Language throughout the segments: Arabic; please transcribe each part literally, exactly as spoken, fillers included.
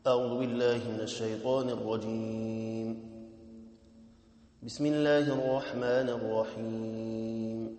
أعوذ بالله من الشيطان الرجيم. بسم الله الرحمن الرحيم.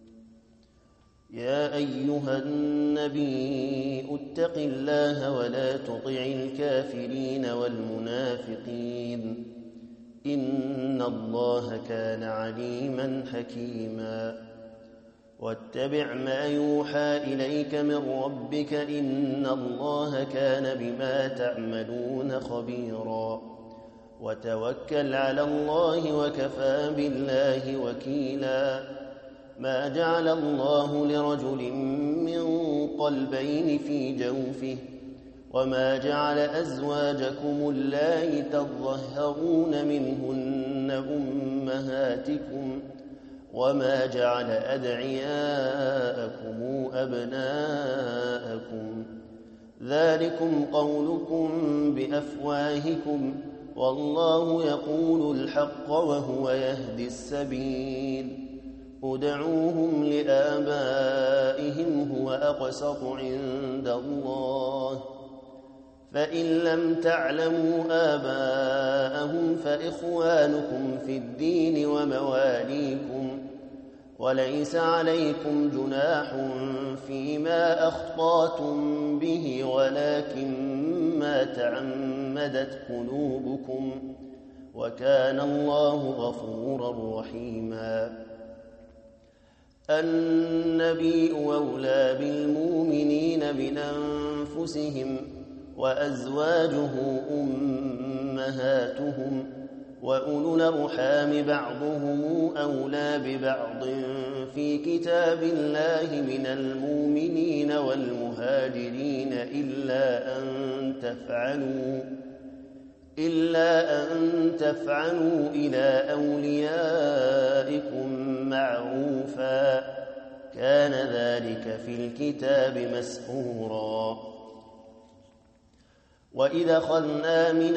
يا أيها النبي اتق الله ولا تطع الكافرين والمنافقين إن الله كان عليما حكيما. واتبع ما يوحى إليك من ربك إن الله كان بما تعملون خبيرا. وتوكل على الله وكفى بالله وكيلا. ما جعل الله لرجل من قلبين في جوفه وما جعل أزواجكم اللائي تظهرون منهن أمهاتكم وما جعل أدعياءكم أبناءكم ذلكم قولكم بأفواهكم والله يقول الحق وهو يهدي السبيل. ادعوهم لآبائهم هو أقسط عند الله فإن لم تعلموا آباءهم فإخوانكم في الدين ومواليكم وليس عليكم جناح فيما أخطأتم به ولكن ما تعمدت قلوبكم وكان الله غفورا رحيما. النبي أولى بالمؤمنين من أنفسهم وأزواجه أمهاتهم وأولو الأرحام بعضهم أولى ببعض في كتاب الله من المؤمنين والمهاجرين إلا أن تفعلوا إلا أن تفعلوا إلى أوليائكم معروفا كان ذلك في الكتاب مسطورا. وإذا أخذنا من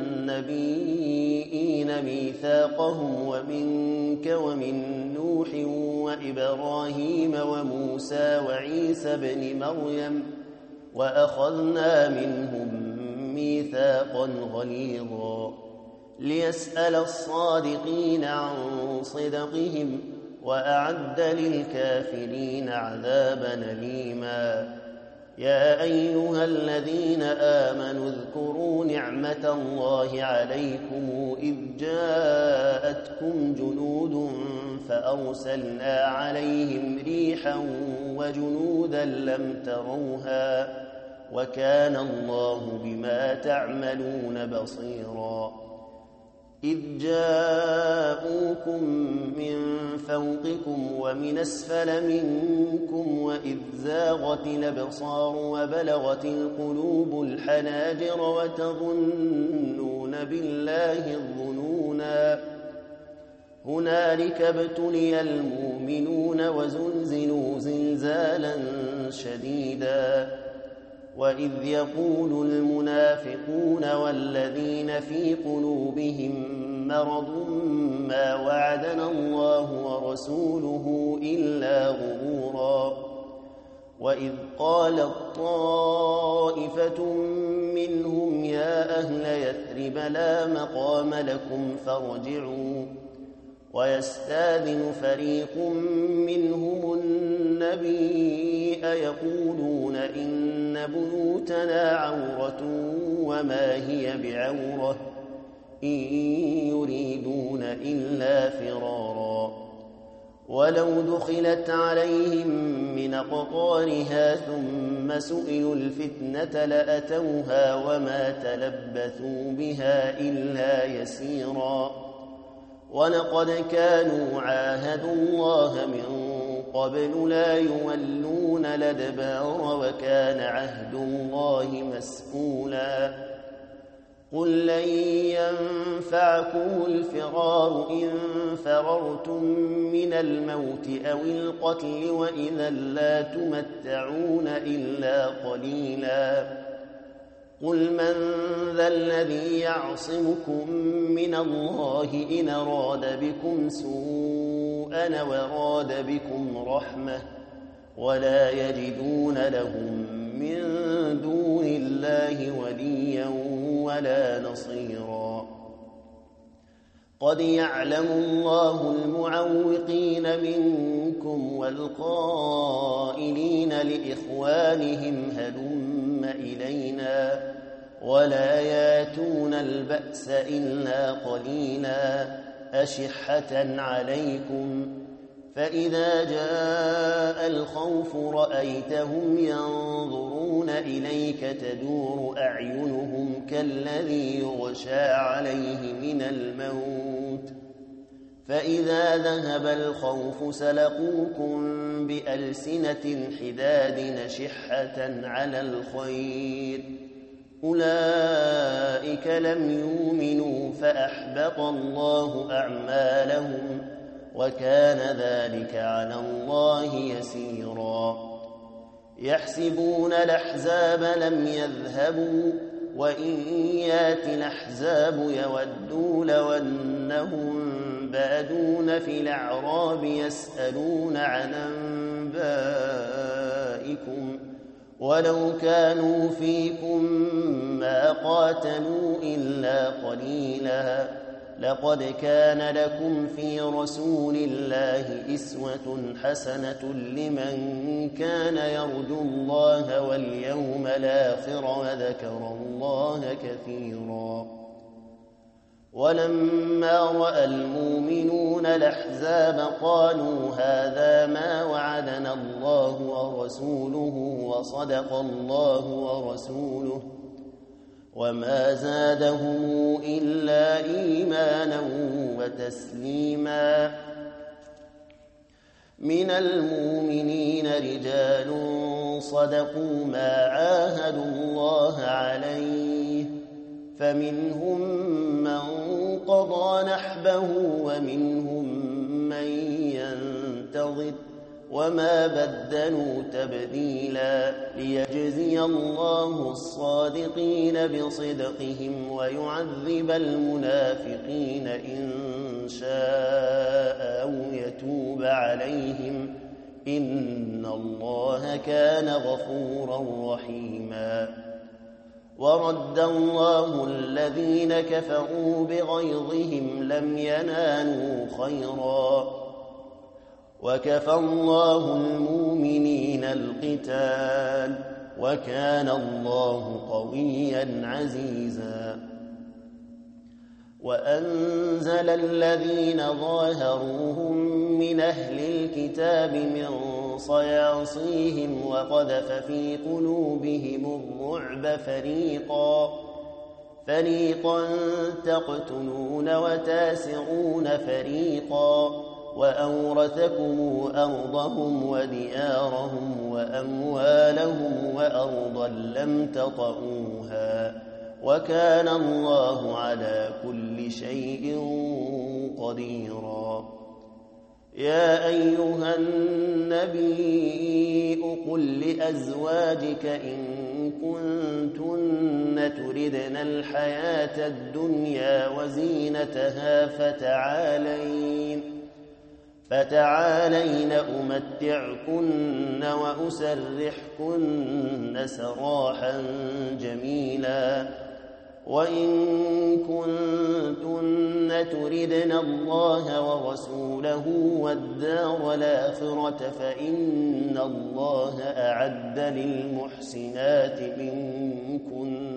النبيين ميثاقهم ومنك ومن نوح وإبراهيم وموسى وعيسى بن مريم وأخذنا منهم ميثاقا غليظا ليسأل الصادقين عن صدقهم وأعد للكافرين عذابا أليما. يا أيها الذين آمنوا اذكروا نعمة الله عليكم إذ جاءتكم جنود فأرسلنا عليهم ريحا وجنودا لم تروها وكان الله بما تعملون بصيرا. إذ جاءوكم من فوقكم ومن أسفل منكم وإذ زاغت الأبصار وبلغت القلوب الحناجر وتظنون بالله الظنونا. هنالك ابتلي المؤمنون وزلزلوا زلزالا شديدا. وإذ يقول المنافقون والذين في قلوبهم مرض ما وعدنا الله ورسوله إلا غرورا. وإذ قالت طائفة منهم يا أهل يثرب لا مقام لكم فارجعوا ويستاذن فريق منهم النبي يقولون إن بيوتنا عورة وما هي بعورة إن يريدون إلا فرارا. ولو دخلت عليهم من أقطارها ثم سئلوا الفتنة لأتوها وما تلبثوا بها إلا يسيرا. ولقد كانوا عاهدوا الله من قبل لا يولون الأدبار وكان عهد الله مسئولا. قل لن ينفعكم الفرار إن فررتم من الموت أو القتل وإذا لا تمتعون إلا قليلا. قل من ذا الذي يعصمكم من الله إن أراد بكم سوءا وراد بكم رحمة ولا يجدون لهم من دون الله وليا ولا نصيرا. قد يعلم الله المعوقين منكم والقائلين لإخوانهم هلم إلينا ولا ياتون البأس إلا قليلا أشحة عليكم، فإذا جاء الخوف رأيتهم ينظرون إليك تدور أعينهم كالذي يغشى عليه من الموت، فإذا ذهب الخوف سلقوكم بألسنة حداد نشحة على الخير، أولئك لم يؤمنوا فأحبط الله أعمالهم وكان ذلك على الله يسيرا. يحسبون الأحزاب لم يذهبوا وإن يأتي الأحزاب يودوا لو أنهم بادون في الأعراب يسألون عن أنبائكم ولو كانوا فيكم ما قاتلوا إلا قليلا. لقد كان لكم في رسول الله أسوة حسنة لمن كان يرجو الله واليوم الآخر وذكر الله كثيرا. ولما رأى المؤمنون الأحزاب قالوا هذا ما وعدنا الله ورسوله وصدق الله ورسوله وما زادهم إلا إيمانا وتسليما. من المؤمنين رجال صدقوا ما عاهدوا الله عليه، فمنهم من قضى نحبه ومنهم من ينتظر وما بدلوا تبديلا، ليجزي الله الصادقين بصدقهم ويعذب المنافقين إن شاء أو يتوب عليهم إن الله كان غفورا رحيما. ورد الله الذين كفروا بغيظهم لم ينالوا خيرا وكفى الله المؤمنين القتال وكان الله قويا عزيزا. وأنزل الذين ظاهروهم من أهل الكتاب من صياصيهم وقذف في قلوبهم الرعب فريقا فريقا تقتلون وتاسرون فريقا وأورثكم أرضهم وديارهم وأموالهم وأرضا لم تطئوها وكان الله على كل شيء قديرا. يا أيها النبي قل لأزواجك إن كنتن تردن الحياة الدنيا وزينتها فتعالين فتعالين أمتعكن وأسرحكن سراحا جميلا. وإن كنتن تردن الله ورسوله والدار الآخرة فإن الله أعد للمحسنات منكن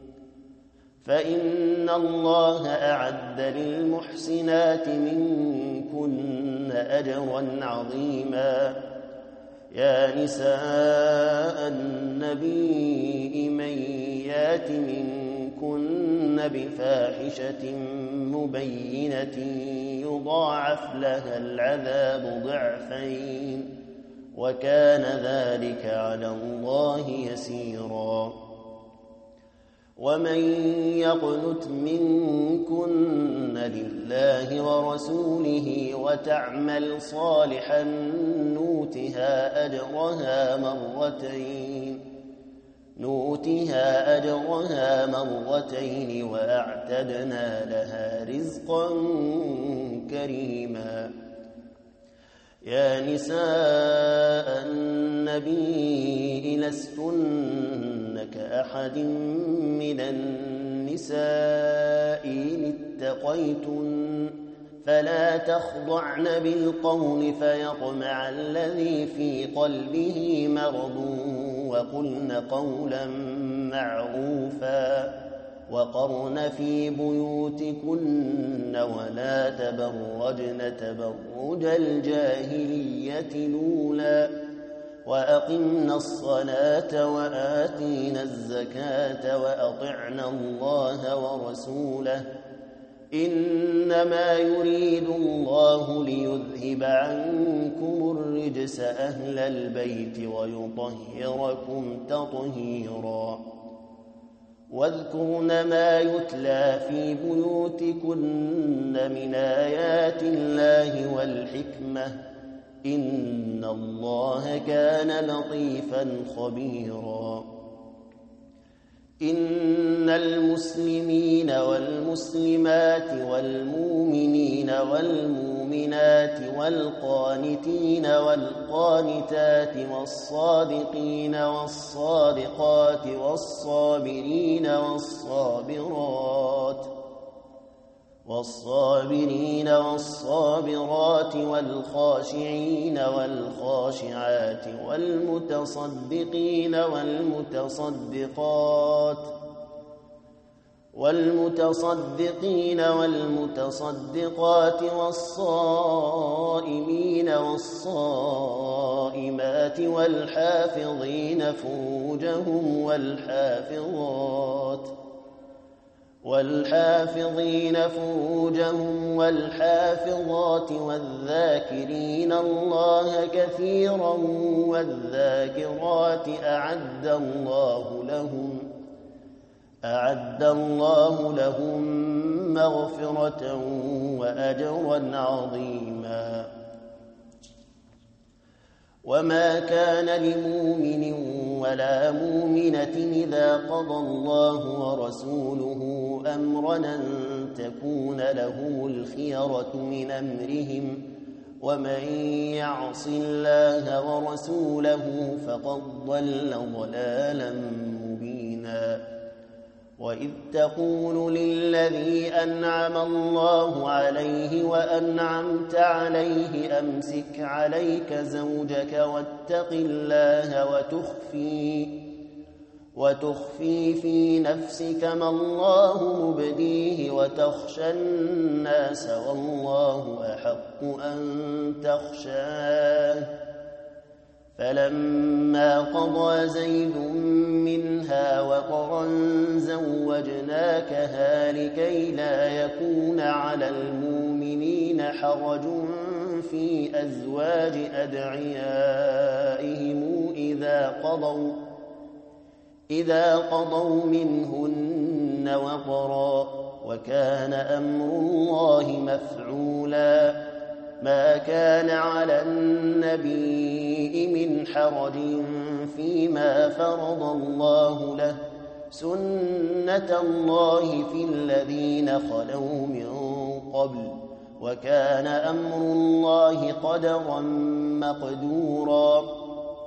فإن الله أعد للمحسنات منكن أجرا عظيما. يا نساء النبي من يات منكن بفاحشة مبينة يضاعف لها العذاب ضعفين وكان ذلك على الله يسيرا. ومن يقنت منكن لله ورسوله وتعمل صالحا نؤتها أجرها مرتين نؤتها أجرها مرتين وأعتدنا لها رزقا كريما. يا نساء النبي لستن كأحد من النساء النساء إن اتقيتن فلا تخضعن بالقول فيطمع الذي في قلبه مرض وقلن قولا معروفا وقرن في بيوتكن ولا تبرجن تبرج الجاهلية الأولى وأقمنا الصلاة وآتينا الزكاة وأطعنا الله ورسوله إنما يريد الله ليذهب عنكم الرجس أهل البيت ويطهركم تطهيرا واذكرن ما يتلى في بيوتكن من آيات الله والحكمة إن الله كان لطيفا خبيرا إن المسلمين والمسلمات والمؤمنين والمؤمنات والقانتين والقانتات والصادقين والصادقات والصابرين والصابرات والصابرين والصابرات والخاشعين والخاشعات والمتصدقين والمتصدقات والمتصدقين والمتصدقات والصائمين والصائمات والحافظين فروجهم والحافظات والحافظين فروجهم والحافظات والذاكرين الله كثيرا والذاكرات أعد الله لهم أعد الله لهم مغفرة وأجرا عظيما وما كان لمؤمن ولا مؤمنة إذا قضى الله ورسوله أمرا أن تكون لهم الخيرة من أمرهم ومن يعص الله ورسوله فقد ضل ضلالا مبينا وإذ تقول للذي أنعم الله عليه وأنعمت عليه أمسك عليك زوجك واتق الله وتخفي وتخفي في نفسك ما الله مبديه وتخشى الناس والله أحق أن تخشاه فلما قضى زيد منها وطرا زوجناكها لكي لا يكون على المؤمنين حرج في أزواج أدعيائهم إذا قضوا إذا قضوا منهن وطرا وكان أمر الله مفعولا ما كان على النبي من حرج فيما فرض الله له سنة الله في الذين خلوا من قبل وكان أمر الله قدرا مقدورا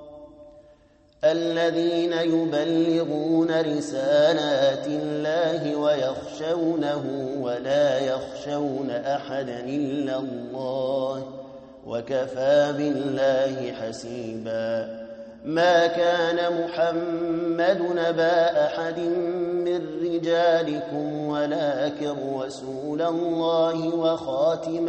الذين يبلغون رسالات الله ويخشونه ولا يخشون أحدا إلا الله وكفى بالله حسيبا ما كان محمد نبا أحد من رجالكم ولكن رسول الله وخاتم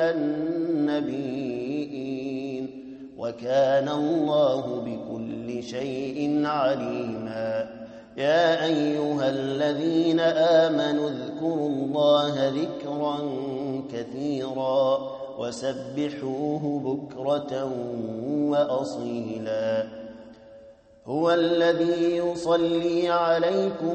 النبيين وكان الله بكل شيء عليما يا أيها الذين آمنوا اذكروا الله ذكرا كثيرا وسبحوه بكرة وأصيلا هو الذي يصلي عليكم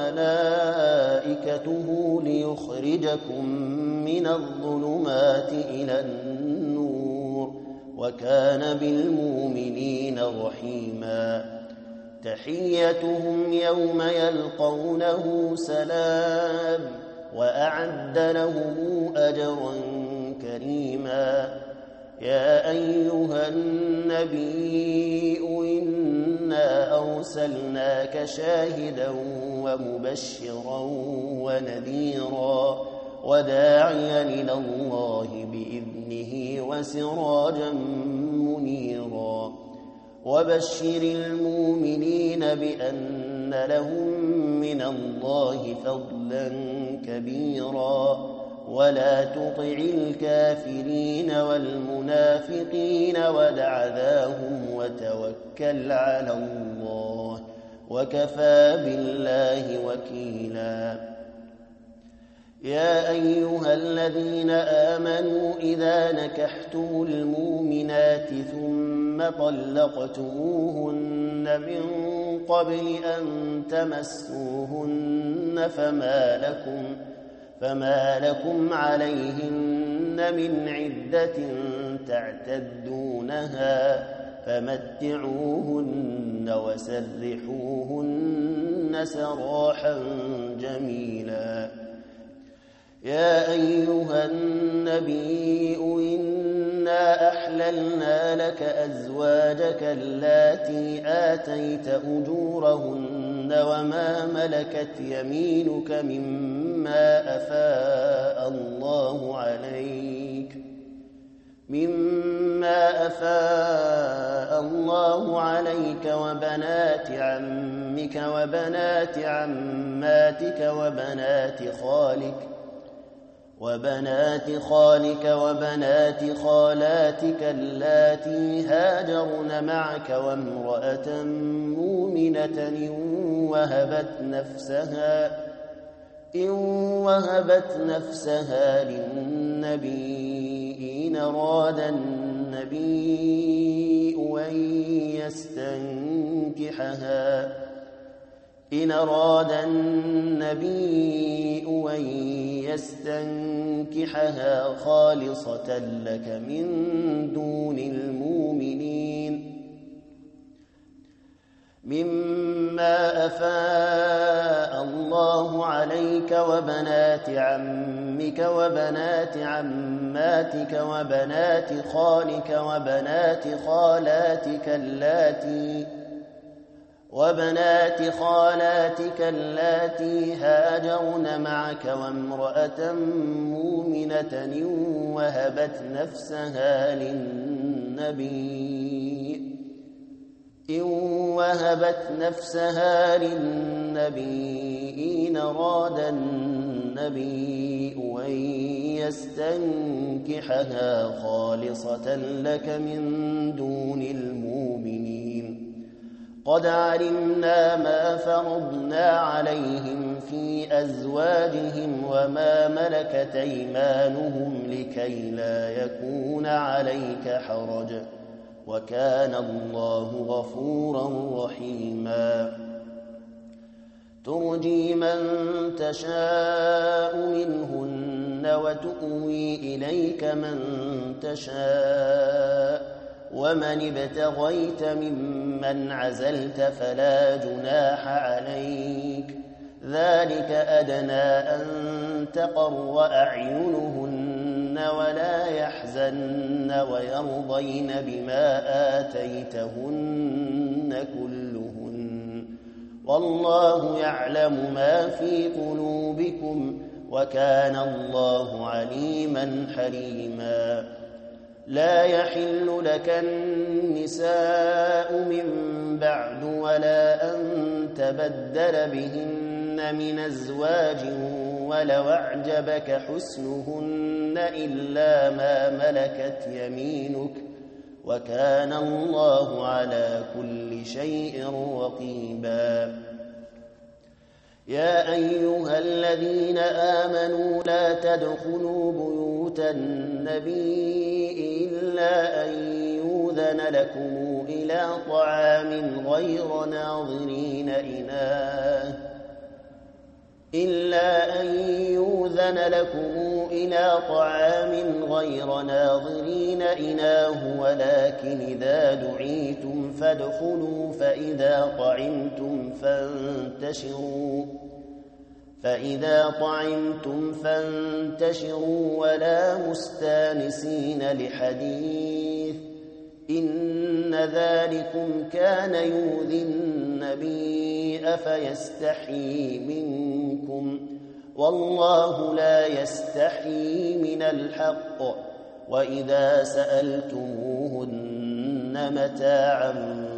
وملائكته ليخرجكم من الظلمات إلى النور وكان بالمؤمنين رحيما تحيتهم يوم يلقونه سلام وأعد لهم أجرا كريما يا أيها النبي إنا أرسلناك شاهدا ومبشرا ونذيرا وداعيا إلى الله بإذنه وسراجا منيرا وبشر المؤمنين بأن لهم من الله فضلا كبيرا ولا تطع الكافرين والمنافقين ودع ذاهم وتوكل على الله وكفى بالله وكيلا يا أيها الذين آمنوا إذا نكحتم المؤمنات ثم طلقتموهن من قبل أن تمسوهن فما لكم فما لكم عليهن من عدة تعتدونها فمتعوهن وسرحوهن سراحا جميلا يا أيها النبي إنا أحللنا لك أزواجك اللاتي آتيت أجورهن وما ملكت يمينك مما أفاء الله عليك مما أفاء الله عليك وبنات عمك وبنات عماتك وبنات خالك وبنات خالك وبنات خالاتك اللاتي هاجرن معك وامرأة مؤمنة إن وهبت نفسها إن وهبت نفسها للنبي إن أراد النبي أن يستنكحها إن أراد النبي أن يستنكحها خالصة لك من دون المؤمنين مما أفاء الله عليك وبنات عمك وبنات عماتك وبنات خالك وبنات خالاتك اللاتي وبنات خالاتك اللاتي هاجرن معك وامرأة مؤمنة إن وهبت نفسها للنبي إن وهبت نفسها للنبي إن أراد النبي أن يستنكحها خالصة لك من دون المؤمنين قد علمنا ما فرضنا عليهم في أزواجهم وما ملكت أيمانهم لكي لا يكون عليك حرج وكان الله غفورا رحيما ترجي من تشاء منهن وتؤوي إليك من تشاء ومن ابتغيت ممن عزلت فلا جناح عليك ذلك أدنى أن تقر أعينهن ولا يحزن ويرضين بما آتيتهن كلهن والله يعلم ما في قلوبكم وكان الله عليما حليما لا يحل لك النساء من بعد ولا أن تبدل بهن من أزواج ولو أعجبك حسنهن إلا ما ملكت يمينك وكان الله على كل شيء رقيبا يا أيها الذين آمنوا لا تدخلوا بيوت النبي إلا أن يؤذن لكم إلى طعام غير ناظرين إناه إلا أن يؤذن لكم إلى طعام غير ناظرين إناه ولكن إذا دعيتم فادخلوا فإذا طعمتم فانتشروا فإذا طعمتم فانتشروا ولا مستانسين لحديث إن ذلكم كان يؤذي النبي أفيستحيي منكم والله لا يستحيي من الحق وإذا سألتموهن متاعا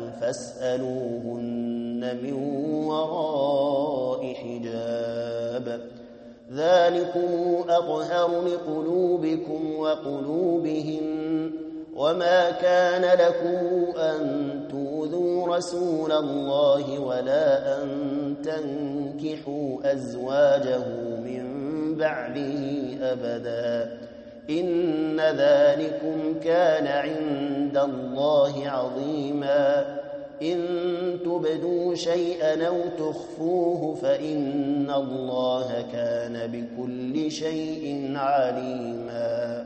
فاسألوهن من وراء حجاب ذلكم أطهر لقلوبكم وقلوبهم وما كان لكم أن تؤذوا رسول الله ولا أن تنكحوا أزواجه من بعده أبدا إن ذلكم كان عند الله عظيما إن تبدوا شيئا أو تخفوه فإن الله كان بكل شيء عليما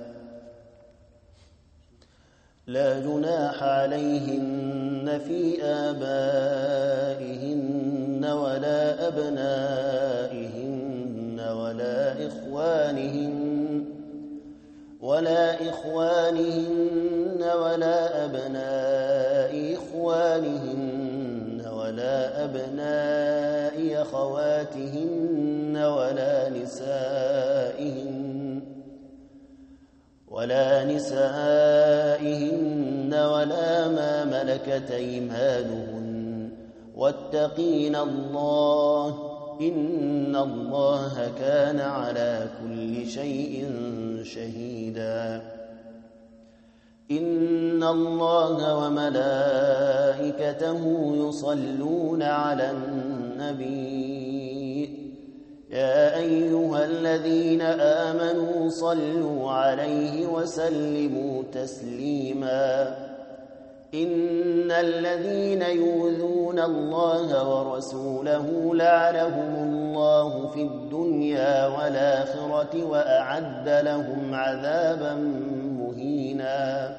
لا جناح عليهن في آبائهن ولا أبنائهن ولا إخوانهن ولا إخوانهن ولا أبناء إخوانهن ولا أبناء أخواتهن ولا نسائهن ولا نسائهن ولا ما ملكت أيمانهن واتقين الله إن الله كان على كل شيء شهيدا إن الله وملائكته يصلون على النبي يا أيها الذين آمنوا صلوا عليه وسلموا تسليما إن الذين يؤذون الله ورسوله لعنهم الله في الدنيا والآخرة وأعد لهم عذابا مهينا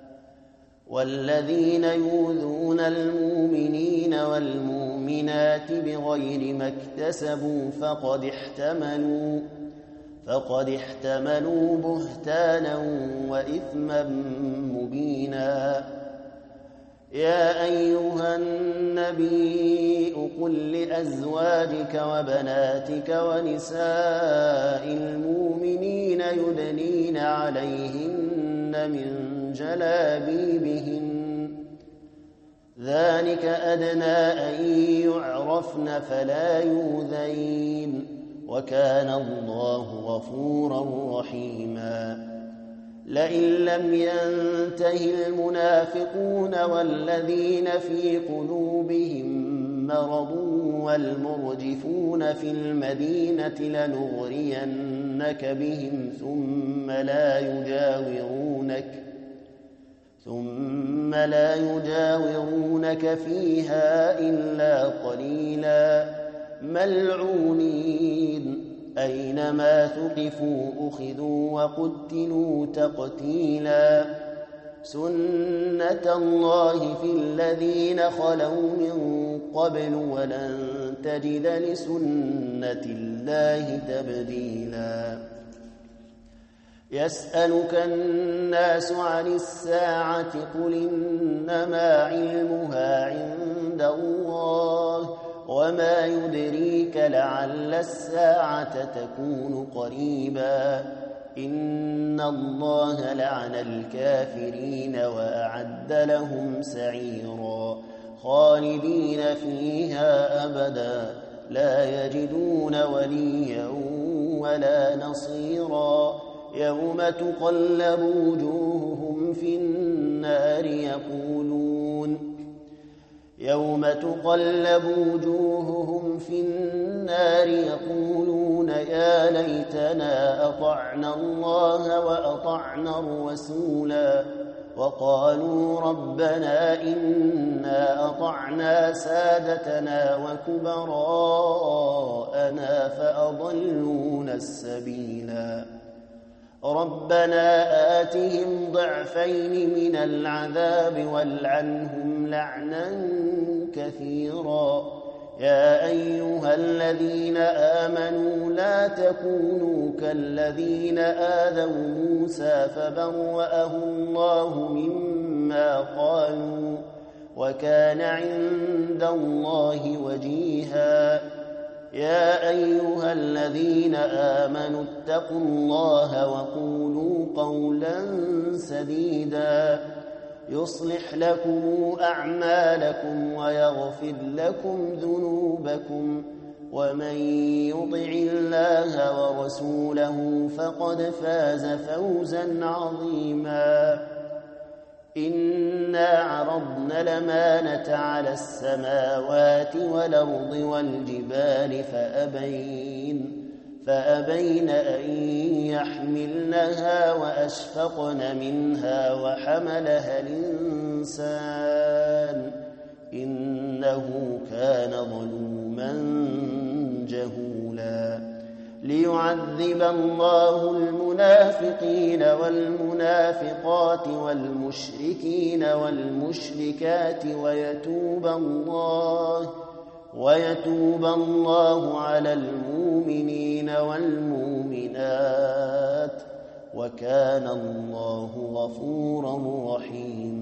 والذين يؤذون المؤمنين والمؤمنات بغير ما اكتسبوا فقد احتملوا فقد احتملوا بهتانا وإثما مبينا يا أيها النبي قل لأزواجك وبناتك ونساء المؤمنين يدنين عليهن من جلابيبهن ذلك أدنى أن يعرفن فلا يؤذين وكان الله غفورا رحيما لئن لم ينته المنافقون والذين في قلوبهم مرض والمرجفون في المدينة لنغرينك بهم ثم لا يجاورونك ثم لا يجاورونك فيها إلا قليلا ملعونين أينما ثقفوا أخذوا وقتلوا تقتيلا سنة الله في الذين خلوا من قبل ولن تجد لسنة الله تبديلا يسألك الناس عن الساعة قل إنما علمها عند الله وما يدريك لعل الساعة تكون قريبا إن الله لعن الكافرين وأعد لهم سعيرا خالدين فيها أبدا لا يجدون وليا ولا نصيرا يوم تقلب وجوههم في النار يقولون يوم تقلب وجوههم في النار يقولون يا ليتنا أطعنا الله وأطعنا الرسولا وقالوا ربنا إنا أطعنا سادتنا وكبراءنا فأضلونا السبيلا ربنا آتهم ضعفين من العذاب والعنهم لعنا كثيرا يا أيها الذين آمنوا لا تكونوا كالذين آذوا موسى فبرأه الله مما قالوا وكان عند الله وجيها يا أيها الذين آمنوا اتقوا الله وقولوا قولا سديدا يصلح لكم أعمالكم ويغفر لكم ذنوبكم ومن يطع الله ورسوله فقد فاز فوزا عظيما إنا عرضنا الأمانة على السماوات والأرض والجبال فأبين فأبين أن يحملنها وأشفقن منها وحملها الإنسان إنه كان ظلوما جهولا ليعذب الله المنافقين والمنافقات والمشركين والمشركات ويتوب الله ويتوب الله على المؤمنين والمؤمنات وكان الله غفورا رحيما